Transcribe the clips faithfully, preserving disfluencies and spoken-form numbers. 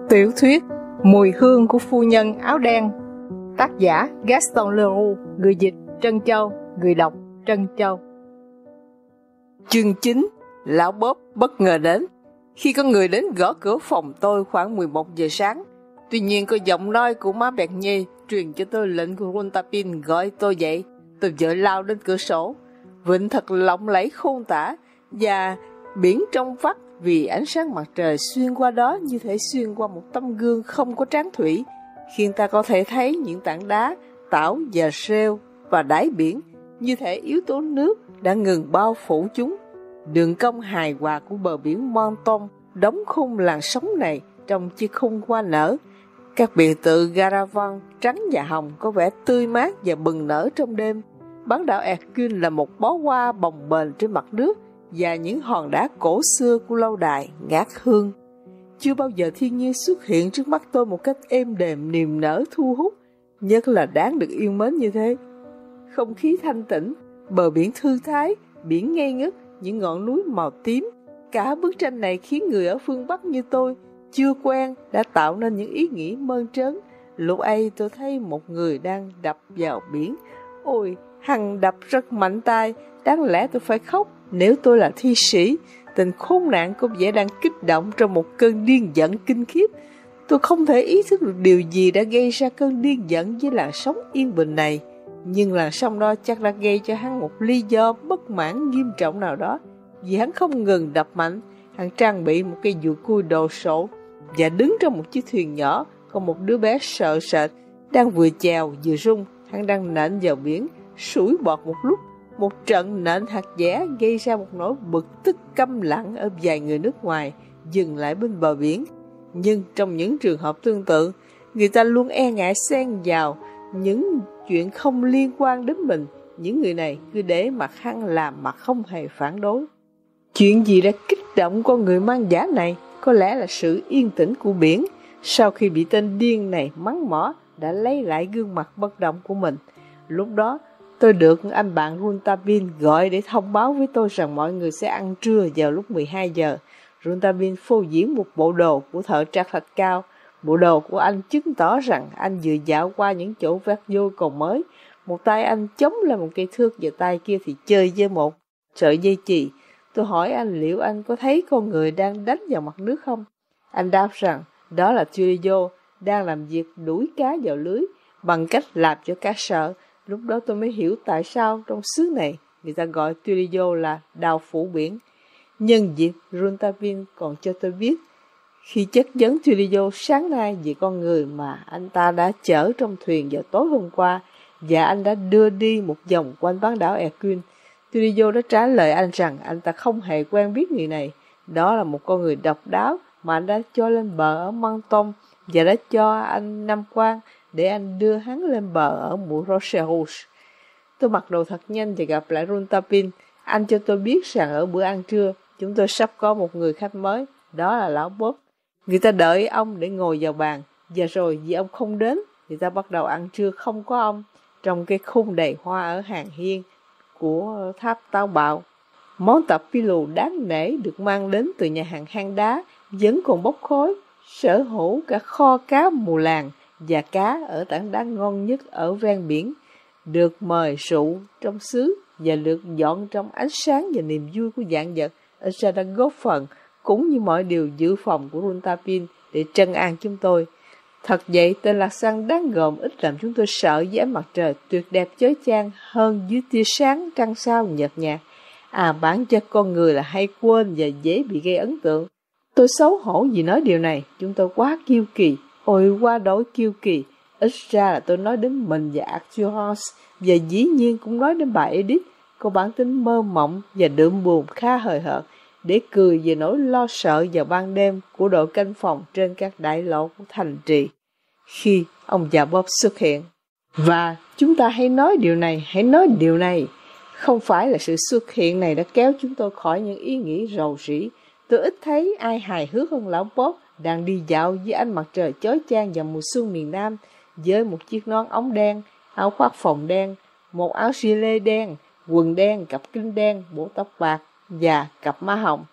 Tiểu thuyết Mùi hương của phu nhân áo đen. Tác giả Gaston Leroux. Người dịch Trân Châu. Người đọc Trân Châu. Chương chín. Lão Bob bất ngờ đến. Khi có người đến gõ cửa phòng tôi khoảng mười một giờ sáng, tuy nhiên có giọng nói của má Bẹt Nhê truyền cho tôi lệnh của Runtapin gọi tôi dậy. Tôi vội lao đến cửa sổ. Vịnh thật lộng lẫy khôn tả, và biển trong vắt vì ánh sáng mặt trời xuyên qua đó như thể xuyên qua một tấm gương không có trán thủy, khiến ta có thể thấy những tảng đá, tảo và rêu và đáy biển, như thể yếu tố nước đã ngừng bao phủ chúng. Đường cong hài hòa của bờ biển Menton đóng khung làn sóng này trong chiếc khung hoa nở. Các biệt tự Garavan trắng và hồng có vẻ tươi mát và bừng nở trong đêm. Bán đảo Hercule là một bó hoa bồng bềnh trên mặt nước, và những hòn đá cổ xưa của lâu đài ngát hương. Chưa bao giờ thiên nhiên xuất hiện trước mắt tôi một cách êm đềm, niềm nở, thu hút, nhất là đáng được yêu mến như thế. Không khí thanh tĩnh, bờ biển thư thái, biển ngây ngất, những ngọn núi màu tím. Cả bức tranh này khiến người ở phương Bắc như tôi, chưa quen, đã tạo nên những ý nghĩ mơn trớn. Lúc ấy tôi thấy một người đang đập vào biển. Ôi, hằng đập rất mạnh tay, đáng lẽ tôi phải khóc nếu tôi là thi sĩ. Tình khốn nạn có vẻ đang kích động trong một cơn điên giận kinh khiếp. Tôi không thể ý thức được điều gì đã gây ra cơn điên giận với làn sóng yên bình này, nhưng làn sóng đó chắc đã gây cho hắn một lý do bất mãn nghiêm trọng nào đó, vì hắn không ngừng đập mạnh. Hắn trang bị một cây dùi cui đồ sộ và đứng trong một chiếc thuyền nhỏ, còn một đứa bé sợ sệt đang vừa chèo vừa rung. Hắn đang nện vào biển, sủi bọt một lúc. Một trận nện hạt dẻ gây ra một nỗi bực tức câm lặng ở vài người nước ngoài dừng lại bên bờ biển. Nhưng trong những trường hợp tương tự, người ta luôn e ngại xen vào những chuyện không liên quan đến mình. Những người này cứ để mặc hắn làm mà không hề phản đối. Chuyện gì đã kích động con người mang giả này? Có lẽ là sự yên tĩnh của biển. Sau khi bị tên điên này mắng mỏ, đã lấy lại gương mặt bất động của mình. Lúc đó tôi được anh bạn Runtapin gọi để thông báo với tôi rằng mọi người sẽ ăn trưa vào lúc mười hai giờ. Runtapin phô diễn một bộ đồ của thợ trạc thạch cao. Bộ đồ của anh chứng tỏ rằng anh vừa dạo qua những chỗ vét vôi còn mới. Một tay anh chống lên một cây thước và tay kia thì chơi với một sợi dây chì. Tôi hỏi anh liệu anh có thấy con người đang đánh vào mặt nước không? Anh đáp rằng đó là Turillo đang làm việc đuổi cá vào lưới bằng cách làm cho cá sợ. Lúc đó tôi mới hiểu tại sao trong xứ này người ta gọi Turillo là đào phủ biển. Nhân dịp, Runtapin còn cho tôi biết khi chất vấn Turillo sáng nay về con người mà anh ta đã chở trong thuyền vào tối hôm qua, và anh đã đưa đi một vòng quanh bán đảo Hercule. Turillo đã trả lời anh rằng anh ta không hề quen biết người này. Đó là một con người độc đáo mà anh đã cho lên bờ ở Menton và đã cho anh năm quan để anh đưa hắn lên bờ ở mũi Rocherouge. Tôi mặc đồ thật nhanh và gặp lại Runtapin. Anh cho tôi biết rằng ở bữa ăn trưa, chúng tôi sắp có một người khách mới, đó là lão Bob. Người ta đợi ông để ngồi vào bàn, và rồi vì ông không đến, người ta bắt đầu ăn trưa không có ông, trong cái khung đầy hoa ở hàng hiên của tháp Táo Bạo. Món tập pilu đáng nể được mang đến từ nhà hàng hang đá vẫn còn bốc khói, sở hữu cả kho cá mù làng và cá ở tảng đá ngon nhất ở ven biển, được mời rượu trong xứ và được dọn trong ánh sáng và niềm vui của vạn vật. Ở ra đã góp phần, cũng như mọi điều dự phòng của Runtapin, để trấn an chúng tôi. Thật vậy, tên lạc xăng đáng gờm ít làm chúng tôi sợ với ánh mặt trời tuyệt đẹp chói chang hơn dưới tia sáng trăng sao nhợt nhạt. À, bản chất con người là hay quên và dễ bị gây ấn tượng. Tôi xấu hổ vì nói điều này, chúng tôi quá kiêu kỳ. Ôi, quá đối kiêu kỳ. Ít ra là tôi nói đến mình và Arthur, và dĩ nhiên cũng nói đến bà Edith, có bản tính mơ mộng và đượm buồn khá hời hợt, để cười về nỗi lo sợ vào ban đêm của đội canh phòng trên các đại lộ của thành trì. Khi ông già Bob xuất hiện, và chúng ta hãy nói điều này, hãy nói điều này. Không phải là sự xuất hiện này đã kéo chúng tôi khỏi những ý nghĩ rầu rĩ. Tôi ít thấy ai hài hước hơn lão Bob đang đi dạo dưới ánh mặt trời chói chang vào mùa xuân miền Nam, với một chiếc nón ống đen, áo khoác phồng đen, một áo gilet đen, quần đen, cặp kính đen, bộ tóc bạc và cặp má hồng.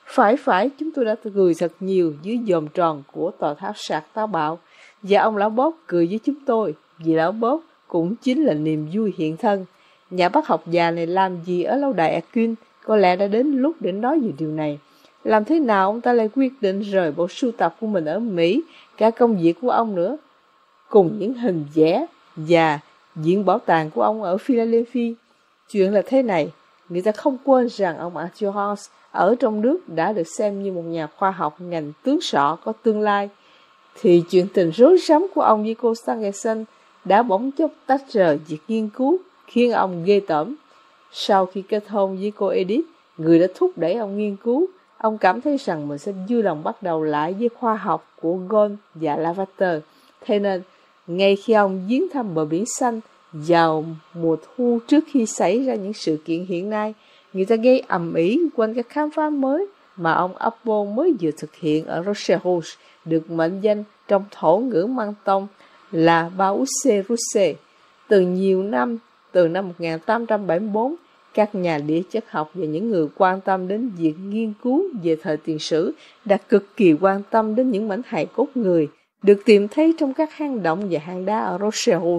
Phải phải, chúng tôi đã cười thật nhiều dưới vòm tròn của tòa tháp sạc táo bạo, và ông lão Bob cười với chúng tôi, vì lão Bob cũng chính là niềm vui hiện thân. Nhà bác học già này làm gì ở lâu đài Erskine? Có lẽ đã đến lúc để nói về điều này. Làm thế nào ông ta lại quyết định rời bộ sưu tập của mình ở Mỹ, cả công việc của ông nữa, cùng những hình vẽ và viện bảo tàng của ông ở Philadelphia? Chuyện là thế này, người ta không quên rằng ông Arthur Holmes ở trong nước đã được xem như một nhà khoa học ngành tướng sọ có tương lai, thì chuyện tình rối rắm của ông với cô Stangerson đã bỗng chốc tách rời việc nghiên cứu, khiến ông ghê tởm. Sau khi kết hôn với cô Edith, người đã thúc đẩy ông nghiên cứu, ông cảm thấy rằng mình sẽ vui lòng bắt đầu lại với khoa học của Gall và Lavater. Thế nên, ngay khi ông viếng thăm bờ biển xanh vào mùa thu trước khi xảy ra những sự kiện hiện nay, người ta gây ầm ĩ quanh các khám phá mới mà ông Apple mới vừa thực hiện ở Rochelle, được mệnh danh trong thổ ngữ mang tông là Bauce Russe. Từ nhiều năm, từ năm một nghìn tám trăm bảy mươi tư, các nhà địa chất học và những người quan tâm đến việc nghiên cứu về thời tiền sử đã cực kỳ quan tâm đến những mảnh hài cốt người được tìm thấy trong các hang động và hang đá ở Rochelle.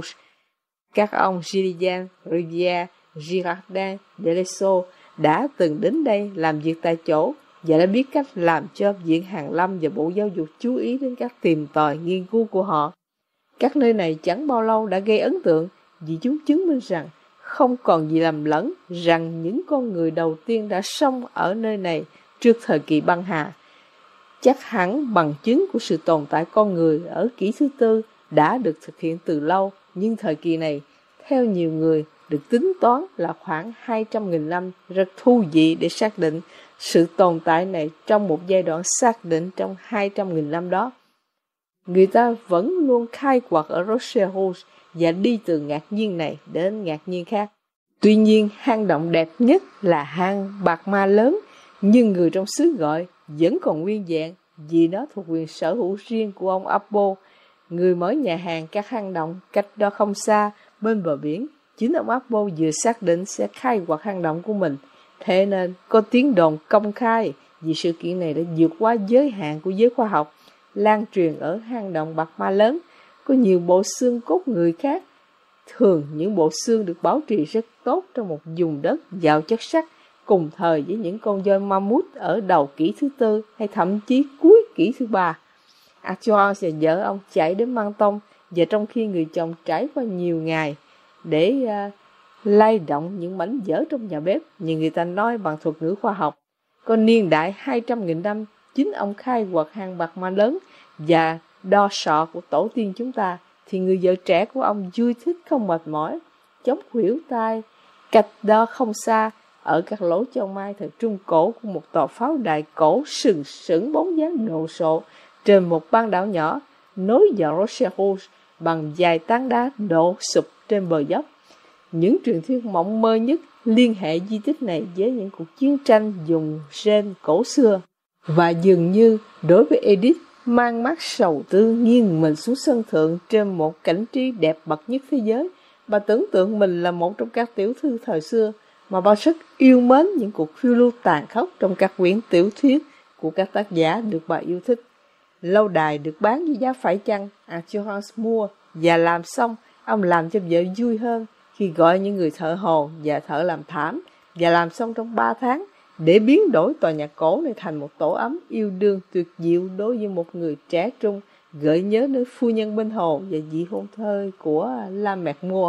Các ông Gillian, Rivière, Girardin, Delessaux đã từng đến đây làm việc tại chỗ và đã biết cách làm cho Viện Hàn Lâm và Bộ Giáo dục chú ý đến các tìm tòi nghiên cứu của họ. Các nơi này chẳng bao lâu đã gây ấn tượng vì chúng chứng minh rằng không còn gì lầm lẫn rằng những con người đầu tiên đã sống ở nơi này trước thời kỳ băng hà. Chắc hẳn bằng chứng của sự tồn tại con người ở kỷ thứ tư đã được thực hiện từ lâu, nhưng thời kỳ này, theo nhiều người, được tính toán là khoảng hai trăm nghìn năm, rất thú vị để xác định sự tồn tại này trong một giai đoạn xác định trong hai trăm nghìn năm đó. Người ta vẫn luôn khai quật ở Rochelle và đi từ ngạc nhiên này đến ngạc nhiên khác. Tuy nhiên, hang động đẹp nhất là hang Bạc Ma lớn, nhưng người trong xứ gọi vẫn còn nguyên vẹn vì nó thuộc quyền sở hữu riêng của ông Apple, người mở nhà hàng các hang động cách đó không xa bên bờ biển. Chính ông Apple vừa xác định sẽ khai quật hang động của mình, thế nên có tiếng đồn công khai vì sự kiện này đã vượt qua giới hạn của giới khoa học. Lan truyền ở hang động Bạc Ma lớn có nhiều bộ xương cốt người khác. Thường những bộ xương được bảo trì rất tốt trong một vùng đất giàu chất sắt, cùng thời với những con voi mammoth ở đầu kỷ thứ tư hay thậm chí cuối kỷ thứ ba. Arthur và vợ ông chạy đến Mang Tông, và trong khi người chồng trải qua nhiều ngày để uh, lay động những mảnh vỡ trong nhà bếp, như người ta nói bằng thuật ngữ khoa học, có niên đại hai trăm nghìn năm, chính ông khai quật hang Bạc Ma lớn và đo sọ của tổ tiên chúng ta, thì người vợ trẻ của ông vui thích không mệt mỏi, chống khuỷu tay cách đó không xa, ở các lỗ châu mai thời Trung Cổ của một tòa pháo đài cổ sừng sững bóng dáng đồ sộ trên một bán đảo nhỏ nối vào Rochelle bằng vài tảng đá đổ sụp trên bờ dốc. Những truyền thuyết mộng mơ nhất liên hệ di tích này với những cuộc chiến tranh dùng rên cổ xưa, và dường như đối với Edith, mang mắt sầu tư nghiêng mình xuống sân thượng trên một cảnh trí đẹp bậc nhất thế giới, bà tưởng tượng mình là một trong các tiểu thư thời xưa, mà bà rất yêu mến những cuộc phiêu lưu tàn khốc trong các quyển tiểu thuyết của các tác giả được bà yêu thích. Lâu đài được bán với giá phải chăng, Arthur Holmes mua và làm xong. Ông làm cho vợ vui hơn khi gọi những người thợ hồ và thợ làm thảm, và làm xong trong ba tháng, để biến đổi tòa nhà cổ này thành một tổ ấm yêu đương tuyệt diệu đối với một người trẻ trung, gợi nhớ đến phu nhân bên hồ và vị hôn thê của La Mẹt Mua.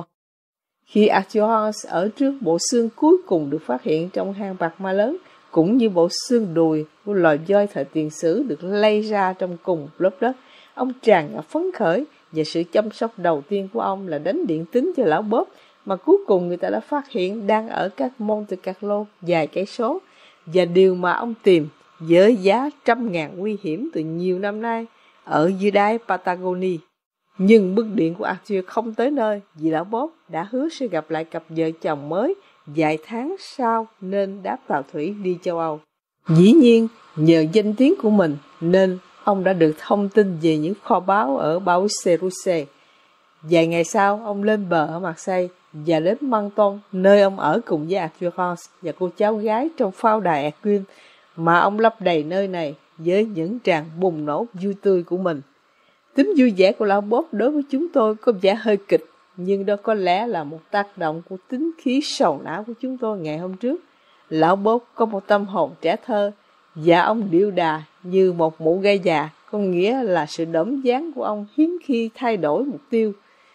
Khi Arthur Holmes ở trước bộ xương cuối cùng được phát hiện trong hang Bạc Ma lớn, cũng như bộ xương đùi của loài voi thời tiền sử được lay ra trong cùng lớp đất, ông tràn ngập phấn khởi, và sự chăm sóc đầu tiên của ông là đánh điện tín cho lão Bob, mà cuối cùng người ta đã phát hiện đang ở cách Monte Carlo vài cây số, và điều mà ông tìm với giá trăm ngàn nguy hiểm từ nhiều năm nay ở dưới đáy Patagonia. Nhưng bức điện của Arthur không tới nơi, vì lão Bob đã hứa sẽ gặp lại cặp vợ chồng mới vài tháng sau nên đáp tàu thủy đi châu Âu. Dĩ nhiên, nhờ danh tiếng của mình nên ông đã được thông tin về những kho báu ở Bauce-Russe. Vài ngày sau, ông lên bờ ở Marseille và đến Menton, nơi ông ở cùng với Arthur Holmes và cô cháu gái trong pháo đài Erskine. mà ông lấp đầy nơi này với những tràng bùng nổ vui tươi của mình. Tính vui vẻ của lão Bob đối với chúng tôi có vẻ hơi kịch, nhưng đó có lẽ là một tác động của tính khí sầu não của chúng tôi ngày hôm trước. Lão Bob có một tâm hồn trẻ thơ, và ông điệu đà như một mụ gai già, có nghĩa là sự đỡm dáng của ông hiếm khi thay đổi mục tiêu.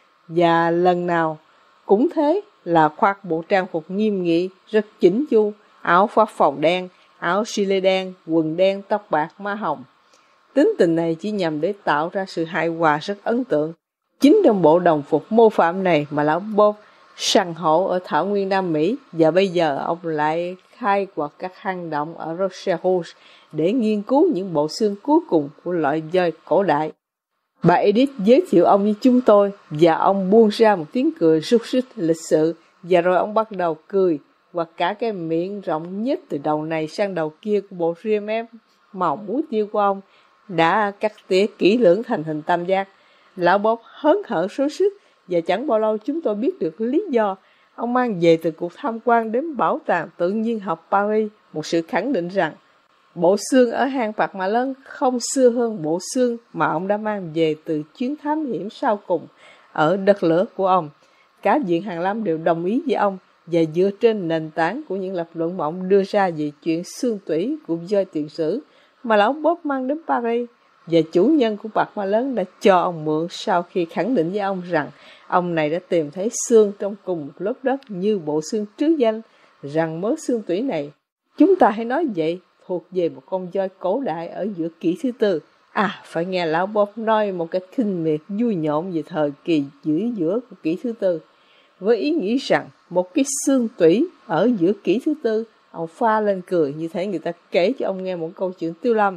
Và lần nào cũng thế là khoác bộ trang phục nghiêm nghị, rất chỉnh chu, áo phác phòng đen, áo gilet đen, quần đen, tóc bạc, má hồng. Tính tình này chỉ nhằm để tạo ra sự hài hòa rất ấn tượng. Chính trong bộ đồng phục mô phạm này mà lão Bob săn hổ ở thảo nguyên Nam Mỹ, và bây giờ ông lại khai quật các hang động ở Rochelle Rouge để nghiên cứu những bộ xương cuối cùng của loại voi cổ đại. Bà Edith giới thiệu ông với chúng tôi, và ông buông ra một tiếng cười rúc rích lịch sự, và rồi ông bắt đầu cười, và cả cái miệng rộng nhất từ đầu này sang đầu kia của bộ ria mép màu muối tiêu của ông đã cắt tỉa kỹ lưỡng thành hình tam giác. Lão Bob hớn hở sối sức, và chẳng bao lâu chúng tôi biết được lý do. Ông mang về từ cuộc tham quan đến Bảo tàng Tự nhiên học Paris một sự khẳng định rằng bộ xương ở hang Phạt Mã Lớn không xưa hơn bộ xương mà ông đã mang về từ chuyến thám hiểm sau cùng ở đất lửa của ông. Cả viện Hàn Lâm đều đồng ý với ông, và dựa trên nền tảng của những lập luận mà ông đưa ra về chuyện xương tủy của voi tiền sử mà lão Bob mang đến Paris, và chủ nhân của Phạt Mã Lớn đã cho ông mượn sau khi khẳng định với ông rằng ông này đã tìm thấy xương trong cùng một lớp đất như bộ xương trứ danh, rằng mớ xương tủy này, chúng ta hãy nói vậy, thuộc về một con voi cổ đại ở giữa kỷ thứ tư. À, phải nghe lão Bob nói một cách khinh miệt vui nhộn về thời kỳ giữa giữa của kỷ thứ tư, với ý nghĩ rằng một cái xương tủy ở giữa kỷ thứ tư. Ông pha lên cười như thế người ta kể cho ông nghe một câu chuyện Tiêu Lâm.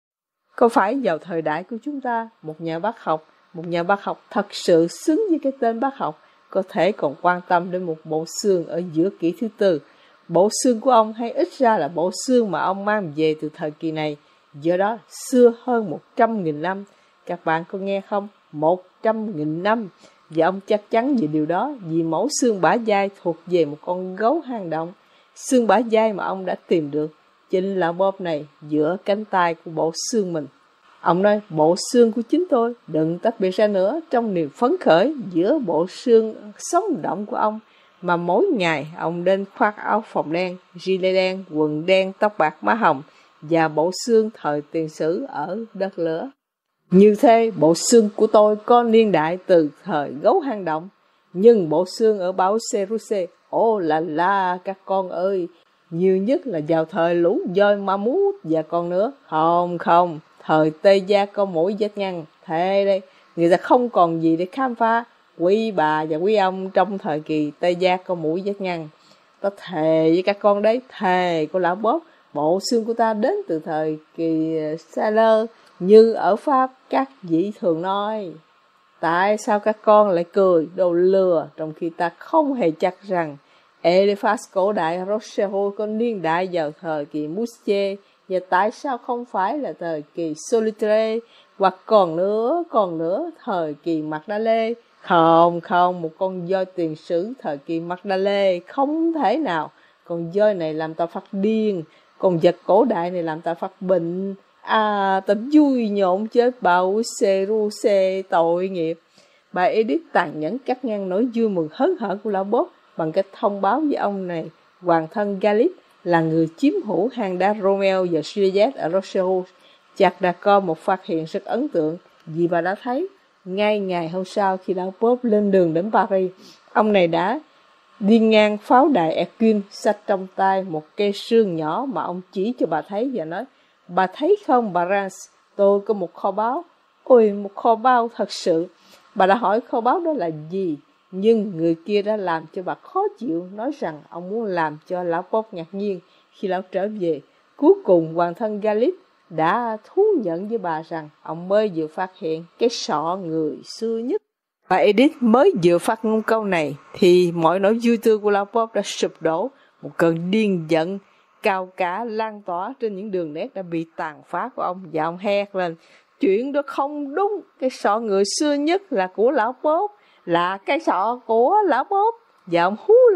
Có phải vào thời đại của chúng ta, một nhà bác học, một nhà bác học thật sự xứng với cái tên bác học, có thể còn quan tâm đến một bộ xương ở giữa kỷ thứ tư? Bộ xương của ông hay ít ra là bộ xương mà ông mang về từ thời kỳ này, do đó xưa hơn một trăm nghìn năm. Các bạn có nghe không? Một trăm nghìn năm. Và ông chắc chắn về điều đó, vì mẫu xương bả vai thuộc về một con gấu hang động. Xương bả vai mà ông đã tìm được chính là Bob này giữa cánh tay của bộ xương mình. Ông nói bộ xương của chính tôi đừng tách biệt ra nữa trong niềm phấn khởi giữa bộ xương sống động của ông, mà mỗi ngày ông nên khoác áo phồng đen, gilet đen, quần đen, tóc bạc, má hồng, và bộ xương thời tiền sử ở đất lửa. Như thế, bộ xương của tôi có niên đại từ thời gấu hang động, nhưng bộ xương ở Bảo Seruse, ô là la các con ơi, nhiều nhất là vào thời lũ voi ma mút, và còn nữa, không không, thời Tây Gia có mũi vết ngăn, thế đây, người ta không còn gì để khám phá. Quý bà và quý ông trong thời kỳ Tây Gia có mũi vết ngăn. Ta thề với các con đấy, thề của lão Bob, bộ xương của ta đến từ thời kỳ Sailor, như ở Pháp các vị thường nói. Tại sao các con lại cười đồ lừa, trong khi ta không hề chắc rằng Eliphas cổ đại Rochelle có niên đại vào thời kỳ Moussier, và tại sao không phải là thời kỳ Solitre, hoặc còn nữa, còn nữa thời kỳ Magdalene? Không, không, một con voi tiền sử thời kỳ Magdalene không thể nào. Con voi này làm ta phát điên, con vật cổ đại này làm ta phát bệnh. À, ta vui nhộn chết bạo xê ru xê tội nghiệp. Bà Edith tàn nhẫn cắt ngang nỗi vui mừng hớn hở của lão Bob bằng cách thông báo với ông này hoàng thân Galip là người chiếm hữu hang đá Romeo và Juliet ở Rochelle. Chặt đã có một phát hiện rất ấn tượng, vì bà đã thấy ngay ngày hôm sau khi lão Bob lên đường đến Paris, ông này đã đi ngang pháo đài Erquin, xách trong tay một cây sương nhỏ mà ông chỉ cho bà thấy và nói: bà thấy không bà Rance, tôi có một kho báu. Ôi, một kho báu thật sự. Bà đã hỏi kho báu đó là gì, nhưng người kia đã làm cho bà khó chịu, nói rằng ông muốn làm cho lão Bob ngạc nhiên khi lão trở về. Cuối cùng hoàng thân Galip đã thú nhận với bà rằng ông mới vừa phát hiện cái sọ người xưa nhất. Bà Edith mới vừa phát ngôn câu này thì mọi nỗi vui tươi của lão Bob đã sụp đổ. Một cơn điên giận cao cả lan tỏa trên những đường nét đã bị tàn phá của ông, và ông hét lên: chuyện đó không đúng, cái sọ người xưa nhất là của lão Bob, là cái sọ của lão Bob. Và ông hú lên: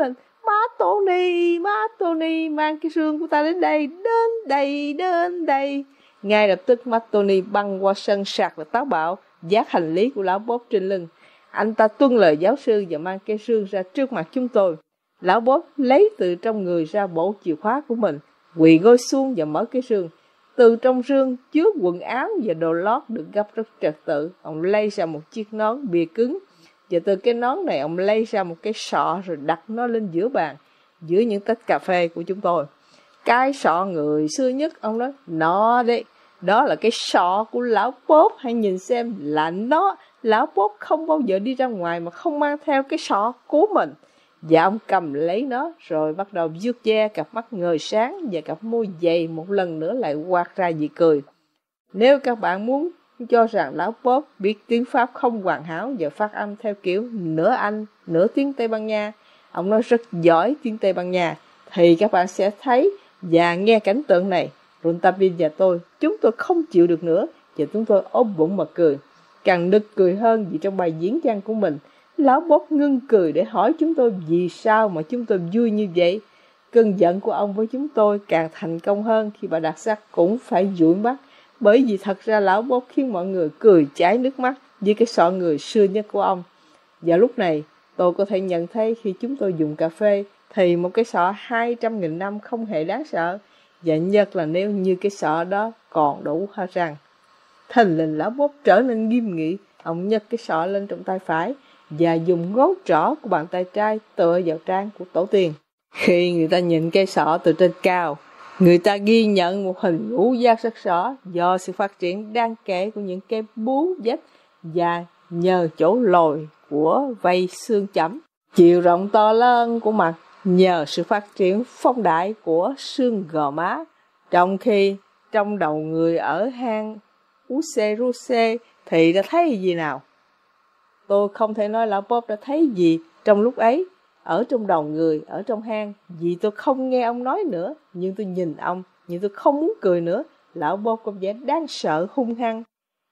má Tony, má Tony, mang cái xương của ta đến đây, đến đây, đến đây. Ngay lập tức má Tony băng qua sân sạc và táo bạo, vác hành lý của lão Bob trên lưng. Anh ta tuân lời giáo sư và mang cây xương ra trước mặt chúng tôi. Lão Bob lấy từ trong người ra bộ chìa khóa của mình, quỳ gối xuống và mở cái xương. Từ trong xương chứa quần áo và đồ lót được gấp rất trật tự. Ông lấy ra một chiếc nón bìa cứng, và từ cái nón này ông lấy ra một cái sọ rồi đặt nó lên giữa bàn, giữa những tách cà phê của chúng tôi. Cái sọ người xưa nhất, ông nói, nó đấy, đó là cái sọ của lão Bob, hãy nhìn xem là nó. Lão Bob không bao giờ đi ra ngoài mà không mang theo cái sọ của mình. Và ông cầm lấy nó rồi bắt đầu vuốt ve cặp mắt ngời sáng và cặp môi dày, một lần nữa lại quạt ra vì cười. Nếu các bạn muốn cho rằng lão Bob biết tiếng Pháp không hoàn hảo và phát âm theo kiểu nửa Anh, nửa tiếng Tây Ban Nha, ông nói rất giỏi tiếng Tây Ban Nha, thì các bạn sẽ thấy và nghe cảnh tượng này. Rontabin và tôi, chúng tôi không chịu được nữa và chúng tôi ôm bụng mà cười. Càng nực cười hơn vì trong bài diễn văn của mình, lão Bob ngưng cười để hỏi chúng tôi vì sao mà chúng tôi vui như vậy. Cơn giận của ông với chúng tôi càng thành công hơn khi bà Đặc Sắc cũng phải dụi mắt, bởi vì thật ra lão Bob khiến mọi người cười chảy nước mắt với cái sọ người xưa nhất của ông. Và lúc này, tôi có thể nhận thấy khi chúng tôi dùng cà phê, thì một cái sọ hai trăm nghìn năm không hề đáng sợ, và nhất là nếu như cái sọ đó còn đủ hoa răng. Thình lình lão Bob trở nên nghiêm nghị, ông nhấc cái sọ lên trong tay phải và dùng ngón trỏ của bàn tay trái tựa vào trán của tổ tiên. Khi người ta nhìn cây sọ từ trên cao, người ta ghi nhận một hình ngũ giác rất rõ do sự phát triển đáng kể của những cái bú vách và nhờ chỗ lồi của vây xương chẩm. Chiều rộng to lớn của mặt nhờ sự phát triển phong đại của xương gò má, trong khi trong đầu người ở hang Useruse thì đã thấy gì nào? Tôi không thể nói lão Bob đã thấy gì trong lúc ấy, ở trong đầu người, ở trong hang, vì tôi không nghe ông nói nữa, nhưng tôi nhìn ông, nhưng tôi không muốn cười nữa. Lão Bob có vẻ đáng sợ hung hăng,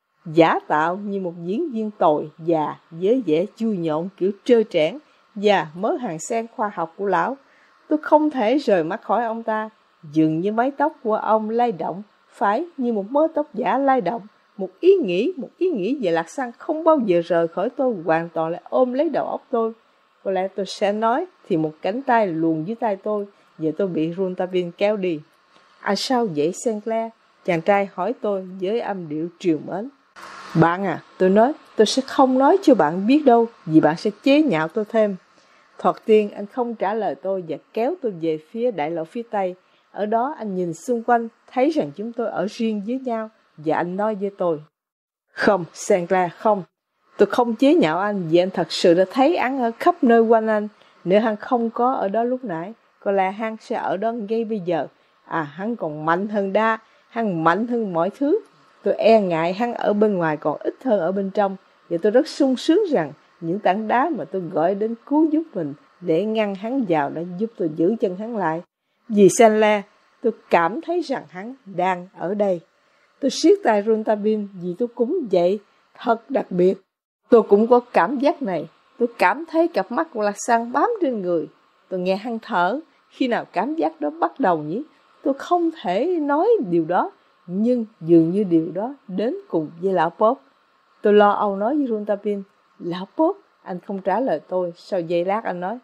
giả tạo như một diễn viên tồi già với vẻ chui nhộn kiểu trơ trẽn và mớ hàng sen khoa học của lão. Tôi không thể rời mắt khỏi ông ta, dường như mái tóc của ông lay động, phải như một mớ tóc giả lay động. Một ý nghĩ, một ý nghĩ về Lạc Xăng không bao giờ rời khỏi tôi, hoàn toàn lại ôm lấy đầu óc tôi. Có lẽ tôi sẽ nói thì một cánh tay luồn dưới tay tôi, và tôi bị Rontabin kéo đi. À sao vậy Sinclair? Chàng trai hỏi tôi với âm điệu trìu mến. Bạn à, tôi nói, tôi sẽ không nói cho bạn biết đâu, vì bạn sẽ chế nhạo tôi thêm. Thoạt tiên anh không trả lời tôi và kéo tôi về phía đại lộ phía Tây. Ở đó anh nhìn xung quanh, thấy rằng chúng tôi ở riêng với nhau, và anh nói với tôi. Không, Sinclair, không. Tôi không chế nhạo anh vì anh thật sự đã thấy hắn ở khắp nơi quanh anh. Nếu hắn không có ở đó lúc nãy, có lẽ hắn sẽ ở đó ngay bây giờ. À, hắn còn mạnh hơn đa, hắn mạnh hơn mọi thứ. Tôi e ngại hắn ở bên ngoài còn ít hơn ở bên trong, và tôi rất sung sướng rằng những tảng đá mà tôi gọi đến cứu giúp mình để ngăn hắn vào đã giúp tôi giữ chân hắn lại. Vì Sinclair, tôi cảm thấy rằng hắn đang ở đây. Tôi siết tay Rontabin vì tôi cũng vậy, thật đặc biệt. Tôi cũng có cảm giác này, tôi cảm thấy cặp mắt của Lạc Xăng bám trên người. Tôi nghe hắn thở, khi nào cảm giác đó bắt đầu nhỉ? Tôi không thể nói điều đó, nhưng dường như điều đó đến cùng với lão Bob. Tôi lo âu nói với Rontabin, lão Bob, anh không trả lời tôi. Sau giây lát anh nói,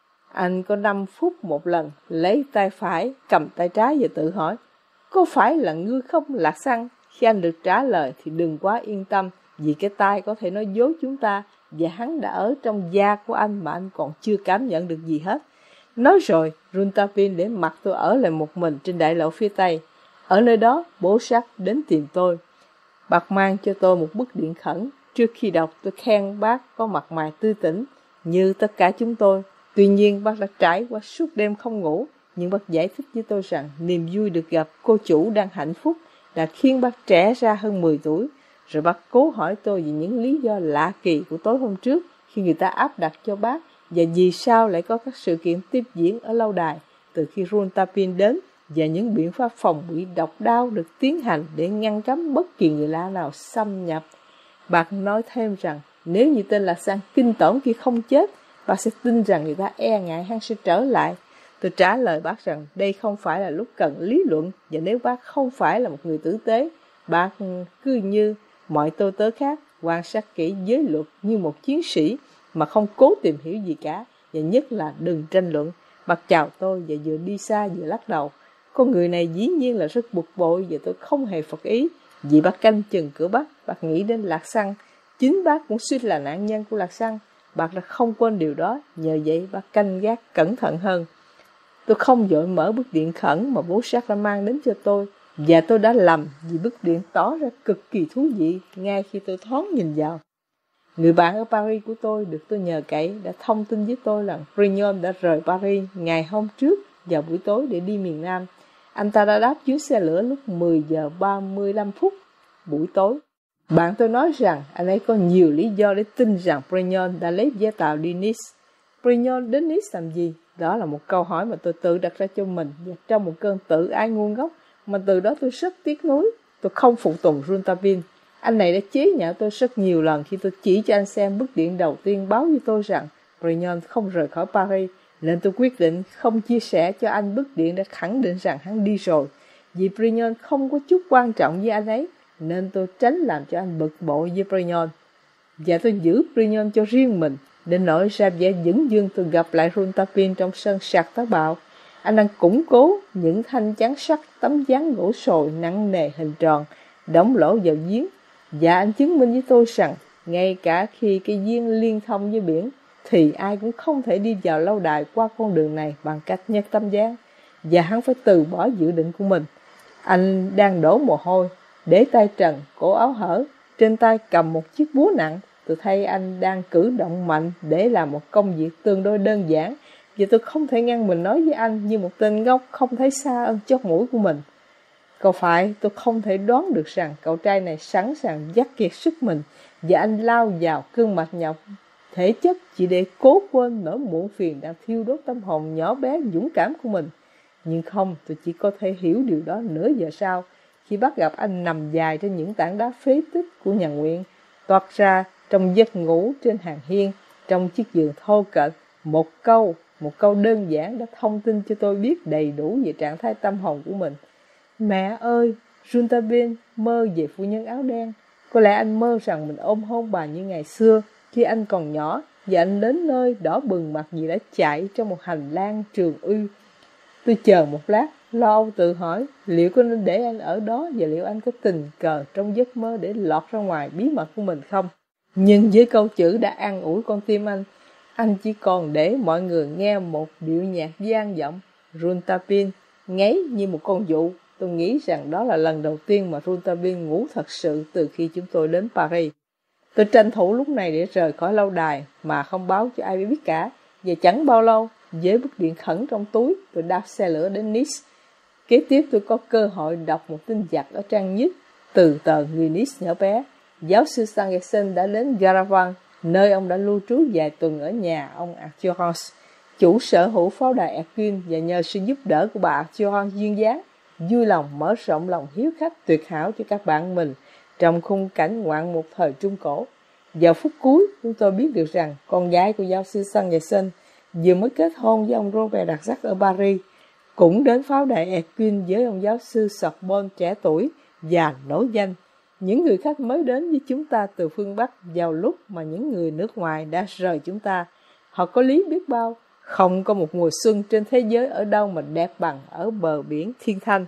anh có năm phút một lần, lấy tay phải, cầm tay trái và tự hỏi, có phải là ngươi không Lạc Xăng? Khi anh được trả lời thì đừng quá yên tâm, vì cái tai có thể nói dối chúng ta, và hắn đã ở trong da của anh mà anh còn chưa cảm nhận được gì hết. Nói rồi, Rontabin để mặc tôi ở lại một mình trên đại lộ phía Tây. Ở nơi đó, bố Sắc đến tìm tôi. Bác mang cho tôi một bức điện khẩn. Trước khi đọc, tôi khen bác có mặt mày tươi tỉnh, như tất cả chúng tôi. Tuy nhiên, bác đã trải qua suốt đêm không ngủ, nhưng bác giải thích với tôi rằng niềm vui được gặp cô chủ đang hạnh phúc đã khiến bác trẻ ra hơn mười tuổi. Rồi bác cố hỏi tôi về những lý do lạ kỳ của tối hôm trước khi người ta áp đặt cho bác, và vì sao lại có các sự kiện tiếp diễn ở lâu đài từ khi Rontabin đến, và những biện pháp phòng bị độc đáo được tiến hành để ngăn cấm bất kỳ người lạ nào xâm nhập. Bác nói thêm rằng nếu như tên Lạc Xăng kinh tởm kia không chết, bác sẽ tin rằng người ta e ngại hắn sẽ trở lại. Tôi trả lời bác rằng đây không phải là lúc cần lý luận, và nếu bác không phải là một người tử tế, bác cứ như mọi tôi tớ khác, quan sát kỹ giới luật như một chiến sĩ mà không cố tìm hiểu gì cả, và nhất là đừng tranh luận. Bác chào tôi và vừa đi xa vừa lắc đầu. Con người này dĩ nhiên là rất bực bội, và tôi không hề phật ý. Vì bác canh chừng cửa Bắc, bác nghĩ đến Lạc Xăng. Chính bác cũng suýt là nạn nhân của Lạc Xăng. Bác đã không quên điều đó, nhờ vậy bác canh gác cẩn thận hơn. Tôi không vội mở bức điện khẩn mà bố Sát đã mang đến cho tôi, và tôi đã lầm vì bức điện tỏ ra cực kỳ thú vị ngay khi tôi thoáng nhìn vào. Người bạn ở Paris của tôi được tôi nhờ cậy đã thông tin với tôi rằng Brignon đã rời Paris ngày hôm trước vào buổi tối để đi miền Nam. Anh ta đã đáp chuyến xe lửa lúc mười giờ ba mươi lăm phút buổi tối. Bạn tôi nói rằng anh ấy có nhiều lý do để tin rằng Brignon đã lấy vé tàu đi Nice. Brignon đến Nice làm gì? Đó là một câu hỏi mà tôi tự đặt ra cho mình, và trong một cơn tự ái ngu ngốc mà từ đó tôi rất tiếc nuối. Tôi không phục tùng Rouletabille. Anh này đã chế nhạo tôi rất nhiều lần khi tôi chỉ cho anh xem bức điện đầu tiên báo với tôi rằng Brignon không rời khỏi Paris, nên tôi quyết định không chia sẻ cho anh bức điện đã khẳng định rằng hắn đi rồi. Vì Brignon không có chút quan trọng với anh ấy, nên tôi tránh làm cho anh bực bội với Brignon. Và tôi giữ Brignon cho riêng mình, đến nỗi ra vẻ dửng dưng tôi gặp lại Rouletabille trong sân sạc tá bạo. Anh đang củng cố những thanh chắn sắt tấm ván gỗ sồi nặng nề hình tròn, đóng lỗ vào giếng. Và anh chứng minh với tôi rằng, ngay cả khi cái giếng liên thông với biển, thì ai cũng không thể đi vào lâu đài qua con đường này bằng cách nhấc tấm ván. Và hắn phải từ bỏ dự định của mình. Anh đang đổ mồ hôi, để tay trần, cổ áo hở, trên tay cầm một chiếc búa nặng. Tôi thấy anh đang cử động mạnh để làm một công việc tương đối đơn giản, và tôi không thể ngăn mình nói với anh như một tên ngốc không thấy xa ơn chót mũi của mình. Cậu phải, tôi không thể đoán được rằng cậu trai này sẵn sàng dắt kiệt sức mình, và anh lao vào cơn mệt nhọc thể chất chỉ để cố quên nỗi muộn phiền đang thiêu đốt tâm hồn nhỏ bé dũng cảm của mình. Nhưng không, tôi chỉ có thể hiểu điều đó nửa giờ sau, khi bắt gặp anh nằm dài trên những tảng đá phế tích của nhà nguyện, toát ra trong giấc ngủ trên hàng hiên, trong chiếc giường thô kệch. Một câu, một câu đơn giản đã thông tin cho tôi biết đầy đủ về trạng thái tâm hồn của mình. Mẹ ơi, Rouletabille mơ về phu nhân áo đen. Có lẽ anh mơ rằng mình ôm hôn bà như ngày xưa, khi anh còn nhỏ, và anh đến nơi đỏ bừng mặt vì đã chạy trong một hành lang trường uy. Tôi chờ một lát, lo âu tự hỏi liệu có nên để anh ở đó, và liệu anh có tình cờ trong giấc mơ để lọt ra ngoài bí mật của mình không. Nhưng với câu chữ đã an ủi con tim anh, anh chỉ còn để mọi người nghe một điệu nhạc vang vọng. Rouletabille ngáy như một con dụ. Tôi nghĩ rằng đó là lần đầu tiên mà Rouletabille ngủ thật sự từ khi chúng tôi đến Paris. Tôi tranh thủ lúc này để rời khỏi lâu đài mà không báo cho ai biết cả. Và chẳng bao lâu, với bức điện khẩn trong túi, tôi đáp xe lửa đến Nice. Kế tiếp tôi có cơ hội đọc một tin vặt ở trang nhất từ tờ Người Nice nhỏ bé. Giáo sư Stangerson đã đến Garavan, nơi ông đã lưu trú vài tuần ở nhà ông Arthurance, chủ sở hữu pháo đài Erquin, và nhờ sự giúp đỡ của bà Arthurance duyên dáng, vui lòng mở rộng lòng hiếu khách tuyệt hảo cho các bạn mình trong khung cảnh ngoạn mục thời Trung Cổ. Vào phút cuối, chúng tôi biết được rằng con gái của giáo sư Stangerson vừa mới kết hôn với ông Robert Darzac ở Paris, cũng đến pháo đài Erquin với ông giáo sư Sorbonne trẻ tuổi và nổi danh. Những người khách mới đến với chúng ta từ phương Bắc vào lúc mà những người nước ngoài đã rời chúng ta. Họ có lý biết bao, không có một mùa xuân trên thế giới ở đâu mà đẹp bằng ở bờ biển Thiên Thanh.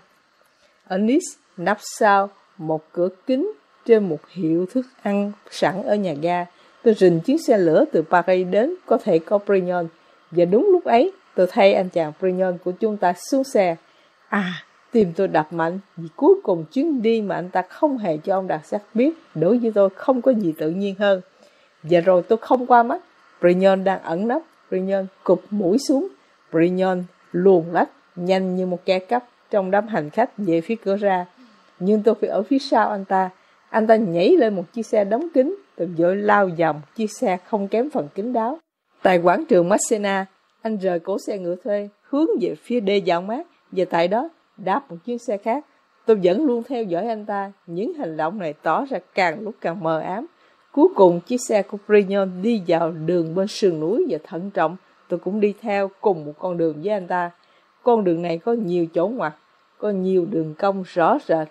Ở Nice, nắp sau một cửa kính trên một hiệu thức ăn sẵn ở nhà ga, tôi rình chuyến xe lửa từ Paris đến có thể có Brignon. Và đúng lúc ấy, tôi thấy anh chàng Brignon của chúng ta xuống xe. À, tim tôi đập mạnh, vì cuối cùng chuyến đi mà anh ta không hề cho ông Darzac biết, đối với tôi không có gì tự nhiên hơn. Và rồi tôi không qua mắt, Brignon đang ẩn nấp. Brignon cụp mũi xuống. Brignon luồn lách nhanh như một kẻ cắp trong đám hành khách về phía cửa ra. Nhưng tôi phải ở phía sau anh ta. Anh ta nhảy lên một chiếc xe đóng kính, tôi vội lao vào một chiếc xe không kém phần kín đáo. Tại quảng trường Massena, anh rời cổ xe ngựa thuê, hướng về phía đê dạo mát, và tại đó đáp một chiếc xe khác. Tôi vẫn luôn theo dõi anh ta. Những hành động này tỏ ra càng lúc càng mờ ám. Cuối cùng chiếc xe của Brignon đi vào đường bên sườn núi và thận trọng, tôi cũng đi theo cùng một con đường với anh ta. Con đường này có nhiều chỗ ngoặt, có nhiều đường cong rõ rệt,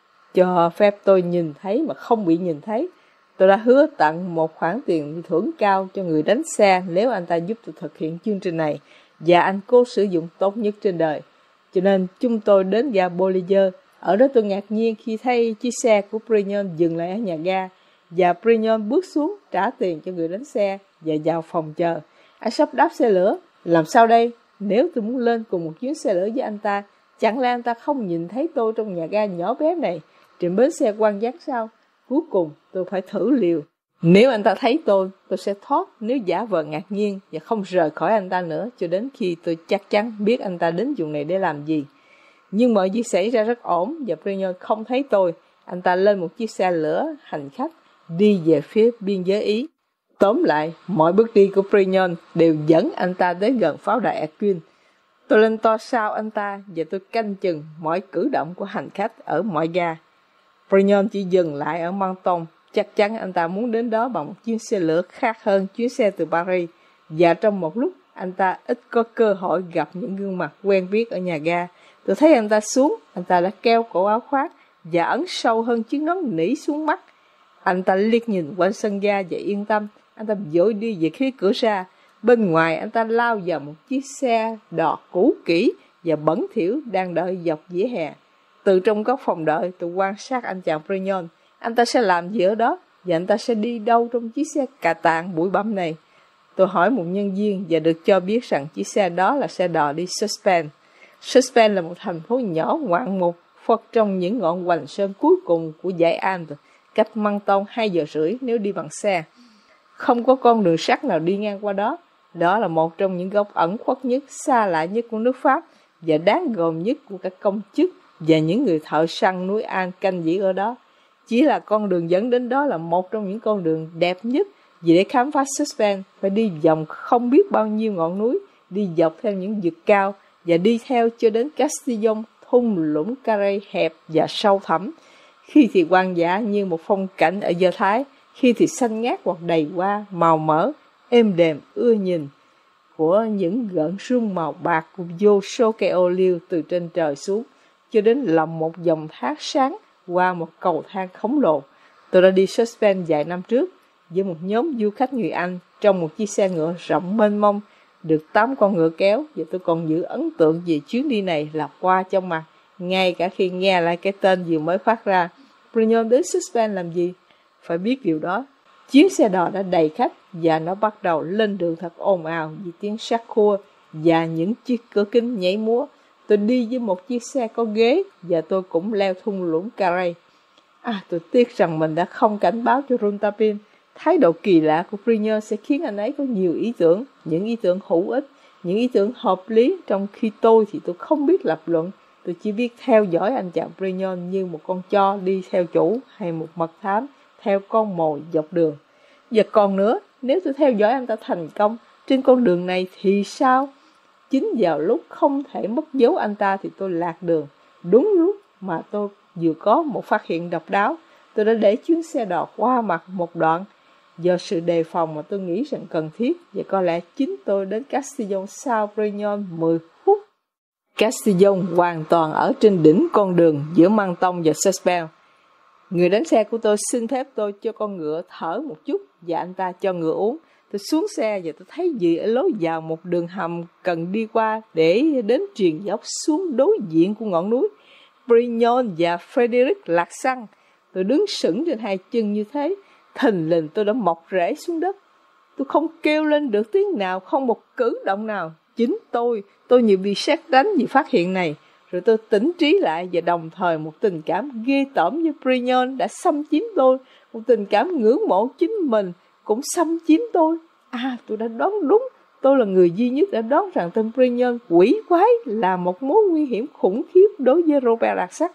cho phép tôi nhìn thấy mà không bị nhìn thấy. Tôi đã hứa tặng một khoản tiền thưởng cao cho người đánh xe nếu anh ta giúp tôi thực hiện chương trình này, và anh cố sử dụng tốt nhất trên đời. Cho nên chúng tôi đến ga Boliger. Ở đó tôi ngạc nhiên khi thấy chiếc xe của Brignon dừng lại ở nhà ga, và Brignon bước xuống trả tiền cho người đánh xe và vào phòng chờ. Anh sắp đáp xe lửa. Làm sao đây? Nếu tôi muốn lên cùng một chuyến xe lửa với anh ta, chẳng lẽ anh ta không nhìn thấy tôi trong nhà ga nhỏ bé này, trên bến xe Quan Giác sao? Cuối cùng tôi phải thử liều. Nếu anh ta thấy tôi, tôi sẽ thoát nếu giả vờ ngạc nhiên và không rời khỏi anh ta nữa cho đến khi tôi chắc chắn biết anh ta đến vùng này để làm gì. Nhưng mọi việc xảy ra rất ổn và Brignon không thấy tôi. Anh ta lên một chiếc xe lửa hành khách đi về phía biên giới Ý. Tóm lại, mọi bước đi của Brignon đều dẫn anh ta đến gần pháo đài Aquin. Tôi lên to sau anh ta và tôi canh chừng mọi cử động của hành khách ở mọi ga. Brignon chỉ dừng lại ở Menton. Chắc chắn anh ta muốn đến đó bằng một chuyến xe lửa khác hơn chuyến xe từ Paris. Và trong một lúc, anh ta ít có cơ hội gặp những gương mặt quen biết ở nhà ga. Tôi thấy anh ta xuống, anh ta đã kéo cổ áo khoác và ấn sâu hơn chiếc nón nỉ xuống mắt. Anh ta liếc nhìn quanh sân ga và yên tâm. Anh ta vội đi về phía cửa ra. Bên ngoài anh ta lao vào một chiếc xe đò cũ kỹ và bẩn thỉu đang đợi dọc vỉa hè. Từ trong góc phòng đợi, tôi quan sát anh chàng Brignon. Anh ta sẽ làm gì ở đó? Và anh ta sẽ đi đâu trong chiếc xe cà tàng bụi bặm này? Tôi hỏi một nhân viên và được cho biết rằng chiếc xe đó là xe đò đi Suspens. Suspens là một thành phố nhỏ ngoạn mục, phật trong những ngọn hoành sơn cuối cùng của dãy Alpes, cách Menton hai giờ rưỡi nếu đi bằng xe. Không có con đường sắt nào đi ngang qua đó. Đó là một trong những góc ẩn khuất nhất, xa lạ nhất của nước Pháp và đáng gờm nhất của các công chức và những người thợ săn núi An canh giữ ở đó. Chỉ là con đường dẫn đến đó là một trong những con đường đẹp nhất, vì để khám phá Suspens phải đi vòng không biết bao nhiêu ngọn núi, đi dọc theo những vực cao và đi theo cho đến Castillon, thung lũng Carré hẹp và sâu thẳm. Khi thì hoang dã như một phong cảnh ở Do Thái, khi thì xanh ngát hoặc đầy hoa, màu mỡ, êm đềm ưa nhìn của những gợn sương màu bạc của vô số cây ô liu từ trên trời xuống, cho đến lòng một dòng thác sáng qua một cầu thang khổng lồ. Tôi đã đi Suspens vài năm trước với một nhóm du khách người Anh trong một chiếc xe ngựa rộng mênh mông, được tám con ngựa kéo, và tôi còn giữ ấn tượng về chuyến đi này là qua trong mặt, ngay cả khi nghe lại cái tên vừa mới phát ra. Brignon đến Suspens làm gì? Phải biết điều đó. Chuyến xe đò đã đầy khách và nó bắt đầu lên đường thật ồn ào vì tiếng sắt khua và những chiếc cửa kính nhảy múa. Tôi đi với một chiếc xe có ghế và tôi cũng leo thung lũng Carré. À, tôi tiếc rằng mình đã không cảnh báo cho Rountapin. Thái độ kỳ lạ của Brignon sẽ khiến anh ấy có nhiều ý tưởng, những ý tưởng hữu ích, những ý tưởng hợp lý, trong khi tôi thì tôi không biết lập luận. Tôi chỉ biết theo dõi anh chàng Brignon như một con chó đi theo chủ hay một mật thám theo con mồi dọc đường. Và còn nữa, nếu tôi theo dõi anh ta thành công trên con đường này thì sao? Chính vào lúc không thể mất dấu anh ta thì tôi lạc đường. Đúng lúc mà tôi vừa có một phát hiện độc đáo, tôi đã để chuyến xe đò qua mặt một đoạn. Do sự đề phòng mà tôi nghĩ rằng cần thiết, và có lẽ chính tôi đến Castillon sau Brignon mười phút. Castillon hoàn toàn ở trên đỉnh con đường giữa Menton và Suspens. Người đánh xe của tôi xin phép tôi cho con ngựa thở một chút và anh ta cho ngựa uống. Tôi xuống xe và tôi thấy gì ở lối vào một đường hầm cần đi qua để đến triền dốc xuống đối diện của ngọn núi. Brignon và Frederic lạc xăng. Tôi đứng sững trên hai chân như thế, thình lình tôi đã mọc rễ xuống đất. Tôi không kêu lên được tiếng nào, không một cử động nào. Chính tôi, tôi như bị sét đánh vì phát hiện này. Rồi tôi tỉnh trí lại và đồng thời một tình cảm ghê tởm với Brignon đã xâm chiếm tôi. Một tình cảm ngưỡng mộ chính mình cũng xâm chiếm tôi. À, tôi đã đoán đúng. Tôi là người duy nhất đã đoán rằng tên Brignon quỷ quái là một mối nguy hiểm khủng khiếp đối với Robert Darzac.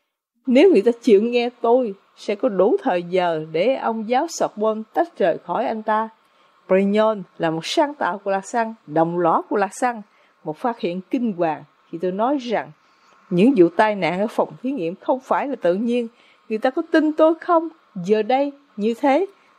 Nếu người ta chịu nghe tôi, sẽ có đủ thời giờ để ông giáo Sorbonne tách rời khỏi anh ta. Brignon là một sáng tạo của Lạc Xăng, đồng lõa của Lạc Xăng, một phát hiện kinh hoàng khi tôi nói rằng những vụ tai nạn ở phòng thí nghiệm không phải là tự nhiên. Người ta có tin tôi không? Giờ đây, như thế,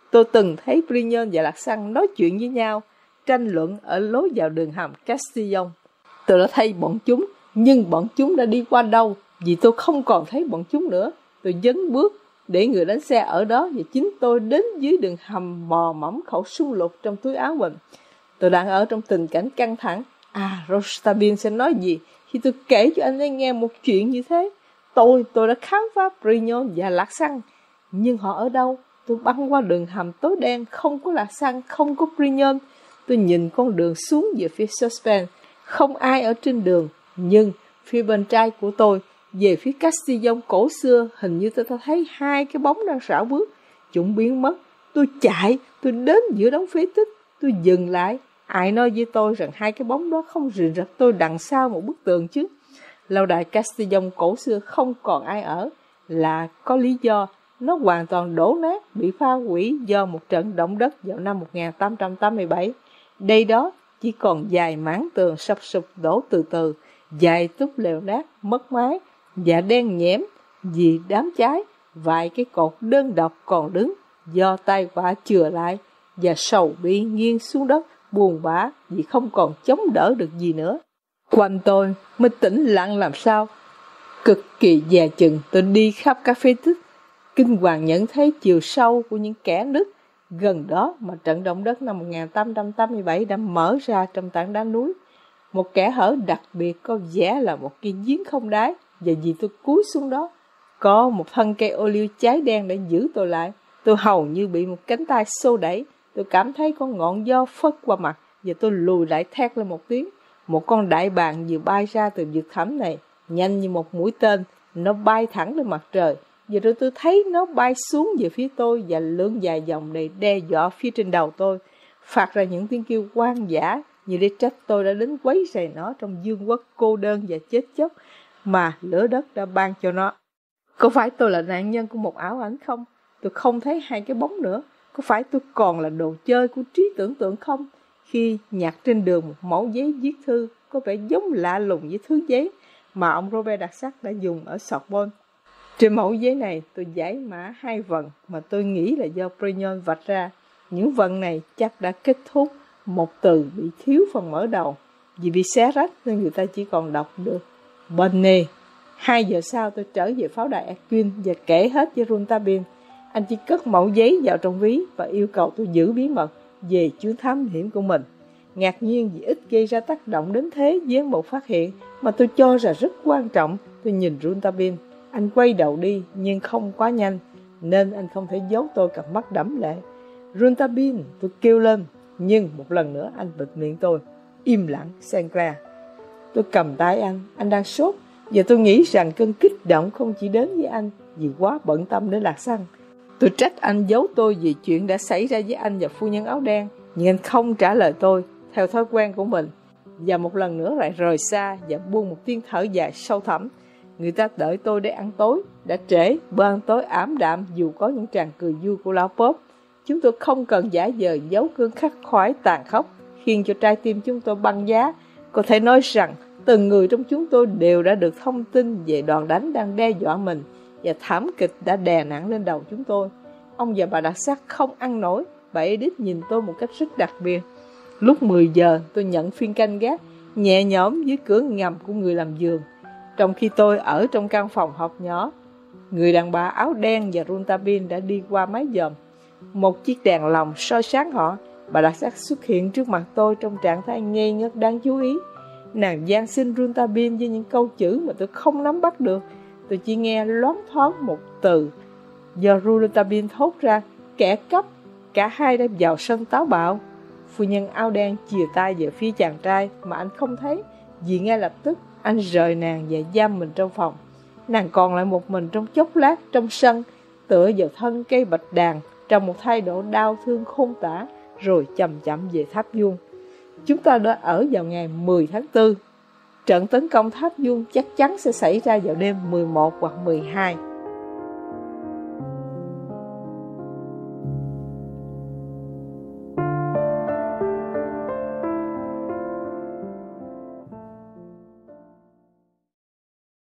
Tôi từng thấy Brignon và Lạc Xăng nói chuyện với nhau, tranh luận ở lối vào đường hầm Castillon. Tôi đã thấy bọn chúng, nhưng bọn chúng đã đi qua đâu? Vì tôi không còn thấy bọn chúng nữa. Tôi dấn bước để người đánh xe ở đó, và chính tôi đến dưới đường hầm mò mẫm khẩu súng lục trong túi áo mình. Tôi đang ở trong tình cảnh căng thẳng. À, Rouletabille sẽ nói gì khi tôi kể cho anh ấy nghe một chuyện như thế? Tôi, tôi đã khám phá Brignon và Lạc Xăng. Nhưng họ ở đâu? Tôi băng qua đường hầm tối đen, không có Lạc Xăng, không có Brignon. Tôi nhìn con đường xuống về phía Suspens, không ai ở trên đường. Nhưng phía bên trái của tôi, về phía Castillon cổ xưa, hình như tôi đã thấy hai cái bóng đang rảo bước. Chúng biến mất. Tôi chạy, tôi đến giữa đống phế tích. Tôi dừng lại. Ai nói với tôi rằng hai cái bóng đó không rình rập tôi đằng sau một bức tường chứ? Lâu đài Castillon cổ xưa không còn ai ở, là có lý do. Nó hoàn toàn đổ nát, bị phá hủy do một trận động đất vào năm một nghìn tám trăm tám mươi bảy. Đây đó chỉ còn vài mảng tường sập sụp đổ từ từ, vài túp lều nát mất mái và đen nhẽm vì đám cháy, vài cái cột đơn độc còn đứng do tai họa chừa lại, và sầu bi nghiêng xuống đất buồn bã vì không còn chống đỡ được gì nữa. Quanh tôi mới tĩnh lặng làm sao. Cực kỳ dè chừng, tôi đi khắp các phế tích, kinh hoàng nhận thấy chiều sâu của những kẽ nứt gần đó mà trận động đất năm một nghìn tám trăm tám mươi bảy đã mở ra trong tảng đá núi. Một kẽ hở đặc biệt có vẻ là một cái giếng không đáy, và vì tôi cúi xuống đó, có một thân cây ô liu cháy đen để giữ tôi lại. Tôi hầu như bị một cánh tay xô đẩy. Tôi cảm thấy con ngọn gió phất qua mặt, và tôi lùi lại thét lên một tiếng. Một con đại bàng vừa bay ra từ vực thẳm này, nhanh như một mũi tên. Nó bay thẳng lên mặt trời, và rồi tôi thấy nó bay xuống về phía tôi và lượn dài vòng để đe dọa phía trên đầu tôi, phát ra những tiếng kêu hoang dã như để trách tôi đã đến quấy rầy nó trong vương quốc cô đơn và chết chóc mà lửa đất đã ban cho nó. Có phải tôi là nạn nhân của một ảo ảnh không? Tôi không thấy hai cái bóng nữa. Có phải tôi còn là đồ chơi của trí tưởng tượng không? Khi nhặt trên đường một mẫu giấy viết thư có vẻ giống lạ lùng với thứ giấy mà ông Robert Darzac đã dùng ở Sorbonne. Trên mẫu giấy này tôi giải mã hai vần mà tôi nghĩ là do Brignon vạch ra. Những vần này chắc đã kết thúc một từ bị thiếu phần mở đầu. Vì bị xé rách nên người ta chỉ còn đọc được Bonne. Hai giờ sau tôi trở về pháo đài Erquin và kể hết với Rouletabille. Anh chỉ cất mẫu giấy vào trong ví và yêu cầu tôi giữ bí mật về chuyến thám hiểm của mình. Ngạc nhiên vì ít gây ra tác động đến thế với một phát hiện mà tôi cho là rất quan trọng. Tôi nhìn Rouletabille. Anh quay đầu đi nhưng không quá nhanh, nên anh không thể giấu tôi cặp mắt đẫm lệ. Rouletabille, tôi kêu lên, nhưng một lần nữa anh bịt miệng tôi. Im lặng, Sinclair. Tôi cầm tay anh, anh đang sốt, và tôi nghĩ rằng cơn kích động không chỉ đến với anh vì quá bận tâm đến Lạc Xăng. Tôi trách anh giấu tôi vì chuyện đã xảy ra với anh và phu nhân áo đen, nhưng anh không trả lời tôi theo thói quen của mình, và một lần nữa lại rời xa và buông một tiếng thở dài sâu thẳm. Người ta đợi tôi để ăn tối, đã trễ, bữa ăn tối ảm đạm dù có những tràng cười vui của lão Pop. Chúng tôi không cần giả vờ giấu cơn khắc khoải tàn khốc, khiến cho trái tim chúng tôi băng giá. Có thể nói rằng từng người trong chúng tôi đều đã được thông tin về đòn đánh đang đe dọa mình, và thảm kịch đã đè nặng lên đầu chúng tôi. Ông và bà Darzac không ăn nổi, bà Edith nhìn tôi một cách rất đặc biệt. Lúc mười giờ tôi nhận phiên canh gác, nhẹ nhõm dưới cửa ngầm của người làm giường. Trong khi tôi ở trong căn phòng họp nhỏ, người đàn bà áo đen và Rouletabille đã đi qua mái dòm. Một chiếc đèn lồng soi sáng họ. Bà Darzac xuất hiện trước mặt tôi trong trạng thái ngây ngất đáng chú ý. Nàng van xin Rouletabille với những câu chữ mà tôi không nắm bắt được. Tôi chỉ nghe loáng thoáng một từ do Rouletabille thốt ra: kẻ cắp. Cả hai đã vào sân táo bạo. Phu nhân áo đen chìa tay về phía chàng trai mà anh không thấy, vì ngay lập tức anh rời nàng và giam mình trong phòng. Nàng còn lại một mình trong chốc lát trong sân, tựa vào thân cây bạch đàn trong một thái độ đau thương khôn tả, rồi chậm chậm về tháp Vuông. Chúng ta đã ở vào ngày mười tháng tư. Trận tấn công tháp Vuông chắc chắn sẽ xảy ra vào đêm mười một hoặc mười hai.